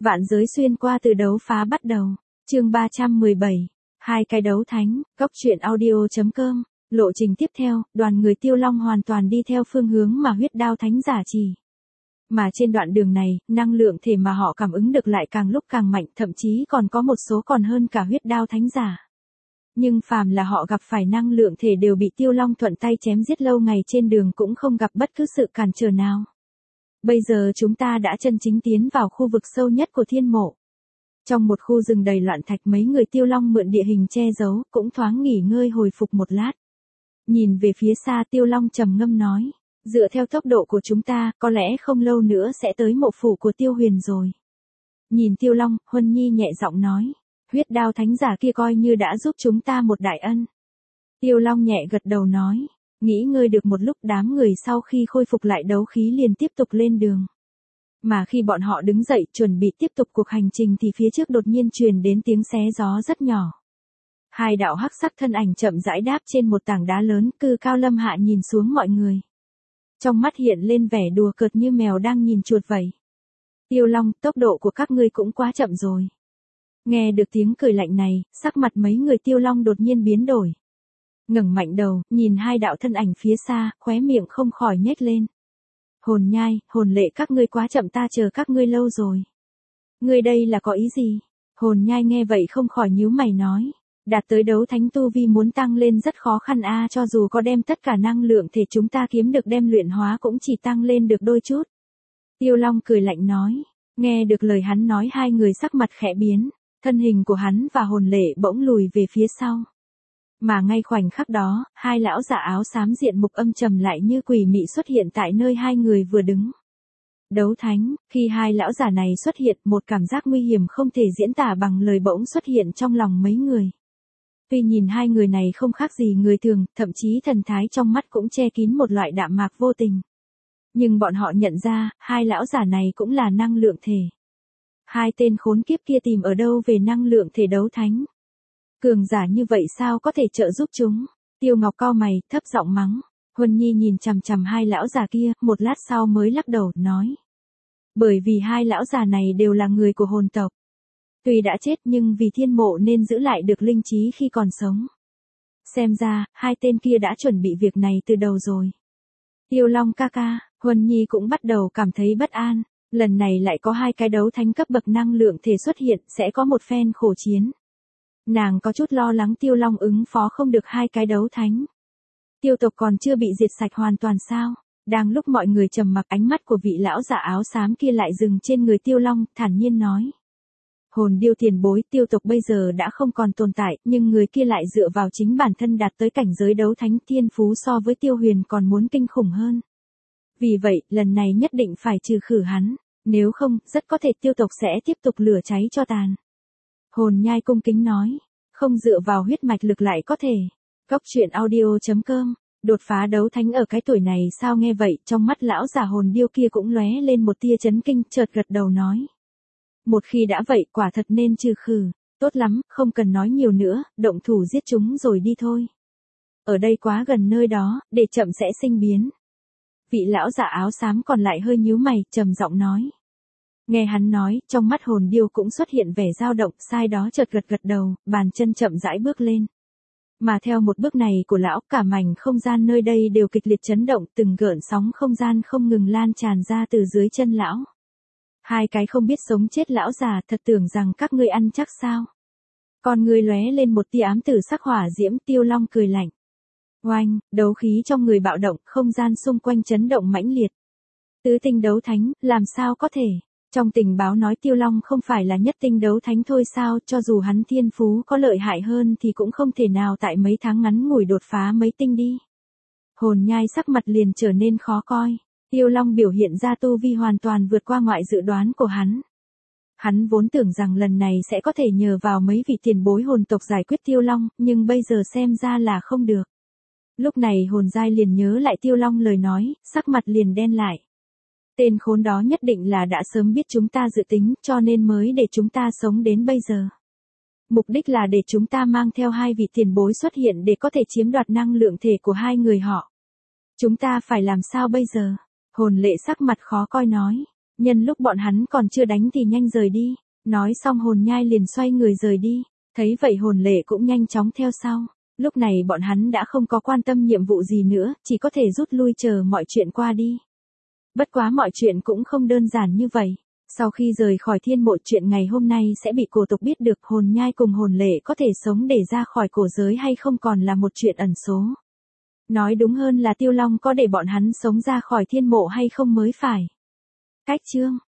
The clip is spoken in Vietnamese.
Vạn giới xuyên qua từ đấu phá bắt đầu. Chương 317. Hai cái đấu thánh, Cốc Truyện Audio.com. Lộ trình tiếp theo, đoàn người Tiêu Long hoàn toàn đi theo phương hướng mà huyết đao thánh giả chỉ. Mà trên đoạn đường này, năng lượng thể mà họ cảm ứng được lại càng lúc càng mạnh, thậm chí còn có một số còn hơn cả huyết đao thánh giả. Nhưng phàm là họ gặp phải năng lượng thể đều bị Tiêu Long thuận tay chém giết, lâu ngày trên đường cũng không gặp bất cứ sự cản trở nào. Bây giờ chúng ta đã chân chính tiến vào khu vực sâu nhất của thiên mộ. Trong một khu rừng đầy loạn thạch, mấy người Tiêu Long mượn địa hình che giấu, cũng thoáng nghỉ ngơi hồi phục một lát. Nhìn về phía xa, Tiêu Long trầm ngâm nói, dựa theo tốc độ của chúng ta, có lẽ không lâu nữa sẽ tới mộ phủ của Tiêu Huyền rồi. Nhìn Tiêu Long, Huân Nhi nhẹ giọng nói, huyết đao thánh giả kia coi như đã giúp chúng ta một đại ân. Tiêu Long nhẹ gật đầu nói, nghỉ ngơi được một lúc, đám người sau khi khôi phục lại đấu khí liền tiếp tục lên đường. Mà khi bọn họ đứng dậy chuẩn bị tiếp tục cuộc hành trình thì phía trước đột nhiên truyền đến tiếng xé gió rất nhỏ. Hai đạo hắc sắc thân ảnh chậm rãi đáp trên một tảng đá lớn, Cư Cao Lâm Hạ nhìn xuống mọi người. Trong mắt hiện lên vẻ đùa cợt như mèo đang nhìn chuột vậy. Tiêu Long, tốc độ của các ngươi cũng quá chậm rồi. Nghe được tiếng cười lạnh này, sắc mặt mấy người Tiêu Long đột nhiên biến đổi. Ngẩng mạnh đầu, nhìn hai đạo thân ảnh phía xa, khóe miệng không khỏi nhếch lên. Hồn Nhai, Hồn Lệ, các ngươi quá chậm, ta chờ các ngươi lâu rồi. Ngươi đây là có ý gì? Hồn Nhai nghe vậy không khỏi nhíu mày nói. Đạt tới đấu thánh tu vi muốn tăng lên rất khó khăn a, cho dù có đem tất cả năng lượng thể chúng ta kiếm được đem luyện hóa cũng chỉ tăng lên được đôi chút. Tiêu Long cười lạnh nói. Nghe được lời hắn nói, hai người sắc mặt khẽ biến, thân hình của hắn và Hồn Lệ bỗng lùi về phía sau. Mà ngay khoảnh khắc đó, hai lão giả áo xám diện mục âm trầm lại như quỷ mị xuất hiện tại nơi hai người vừa đứng. Đấu thánh, khi hai lão giả này xuất hiện, một cảm giác nguy hiểm không thể diễn tả bằng lời bỗng xuất hiện trong lòng mấy người. Tuy nhìn hai người này không khác gì người thường, thậm chí thần thái trong mắt cũng che kín một loại đạm mạc vô tình. Nhưng bọn họ nhận ra, hai lão giả này cũng là năng lượng thể. Hai tên khốn kiếp kia tìm ở đâu về năng lượng thể đấu thánh? Cường giả như vậy sao có thể trợ giúp chúng? Tiêu Ngọc cau mày, thấp giọng mắng. Huân Nhi nhìn chằm chằm hai lão già kia, một lát sau mới lắc đầu, nói. Bởi vì hai lão già này đều là người của hồn tộc. Tuy đã chết nhưng vì thiên mộ nên giữ lại được linh trí khi còn sống. Xem ra, hai tên kia đã chuẩn bị việc này từ đầu rồi. Tiêu Long ca ca, Huân Nhi cũng bắt đầu cảm thấy bất an. Lần này lại có hai cái đấu thánh cấp bậc năng lượng thể xuất hiện, sẽ có một phen khổ chiến. Nàng có chút lo lắng Tiêu Long ứng phó không được hai cái đấu thánh. Tiêu tộc còn chưa bị diệt sạch hoàn toàn sao? Đang lúc mọi người trầm mặc, ánh mắt của vị lão giả áo xám kia lại dừng trên người Tiêu Long, thản nhiên nói. Hồn Điêu tiền bối, Tiêu tộc bây giờ đã không còn tồn tại, nhưng người kia lại dựa vào chính bản thân đạt tới cảnh giới đấu thánh, thiên phú so với Tiêu Huyền còn muốn kinh khủng hơn. Vì vậy, lần này nhất định phải trừ khử hắn, nếu không, rất có thể Tiêu tộc sẽ tiếp tục lửa cháy cho tàn. Hồn Nhai cung kính nói, không dựa vào huyết mạch lực lại có thể. Cốc Truyện Audio.com. Đột phá đấu thánh ở cái tuổi này sao? Nghe vậy, trong mắt lão già Hồn Điêu kia cũng lóe lên một tia chấn kinh, chợt gật đầu nói. Một khi đã vậy, quả thật nên trừ khử. Tốt lắm, không cần nói nhiều nữa, động thủ giết chúng rồi đi thôi. Ở đây quá gần nơi đó, để chậm sẽ sinh biến. Vị lão giả áo xám còn lại hơi nhíu mày, trầm giọng nói. Nghe hắn nói, trong mắt Hồn Điêu cũng xuất hiện vẻ dao động, sai đó chợt gật đầu, bàn chân chậm rãi bước lên. Mà theo một bước này của lão, cả mảnh không gian nơi đây đều kịch liệt chấn động, từng gợn sóng không gian không ngừng lan tràn ra từ dưới chân lão. Hai cái không biết sống chết lão già, thật tưởng rằng các ngươi ăn chắc sao? Con ngươi lóe lên một tia ám tử sắc hỏa diễm. Tiêu Long cười lạnh. Oanh, đấu khí trong người bạo động, không gian xung quanh chấn động mãnh liệt. Tứ tinh đấu thánh, làm sao có thể? Trong tình báo nói Tiêu Long không phải là nhất tinh đấu thánh thôi sao? Cho dù hắn thiên phú có lợi hại hơn thì cũng không thể nào tại mấy tháng ngắn ngủi đột phá mấy tinh đi. Hồn Nhai sắc mặt liền trở nên khó coi. Tiêu Long biểu hiện ra tu vi hoàn toàn vượt qua ngoại dự đoán của hắn. Hắn vốn tưởng rằng lần này sẽ có thể nhờ vào mấy vị tiền bối hồn tộc giải quyết Tiêu Long, nhưng bây giờ xem ra là không được. Lúc này Hồn Giai liền nhớ lại Tiêu Long lời nói, sắc mặt liền đen lại. Tên khốn đó nhất định là đã sớm biết chúng ta dự tính, cho nên mới để chúng ta sống đến bây giờ. Mục đích là để chúng ta mang theo hai vị tiền bối xuất hiện để có thể chiếm đoạt năng lượng thể của hai người họ. Chúng ta phải làm sao bây giờ? Hồn Lệ sắc mặt khó coi nói. Nhân lúc bọn hắn còn chưa đánh thì nhanh rời đi. Nói xong hồn nhai liền xoay người rời đi. Thấy vậy hồn lệ cũng nhanh chóng theo sau. Lúc này bọn hắn đã không có quan tâm nhiệm vụ gì nữa, chỉ có thể rút lui chờ mọi chuyện qua đi. Bất quá mọi chuyện cũng không đơn giản như vậy. Sau khi rời khỏi thiên mộ, chuyện ngày hôm nay sẽ bị cổ tộc biết được, hồn nhai cùng hồn lệ có thể sống để ra khỏi cổ giới hay không còn là một chuyện ẩn số. Nói đúng hơn là Tiêu Long có để bọn hắn sống ra khỏi thiên mộ hay không mới phải. Cách chương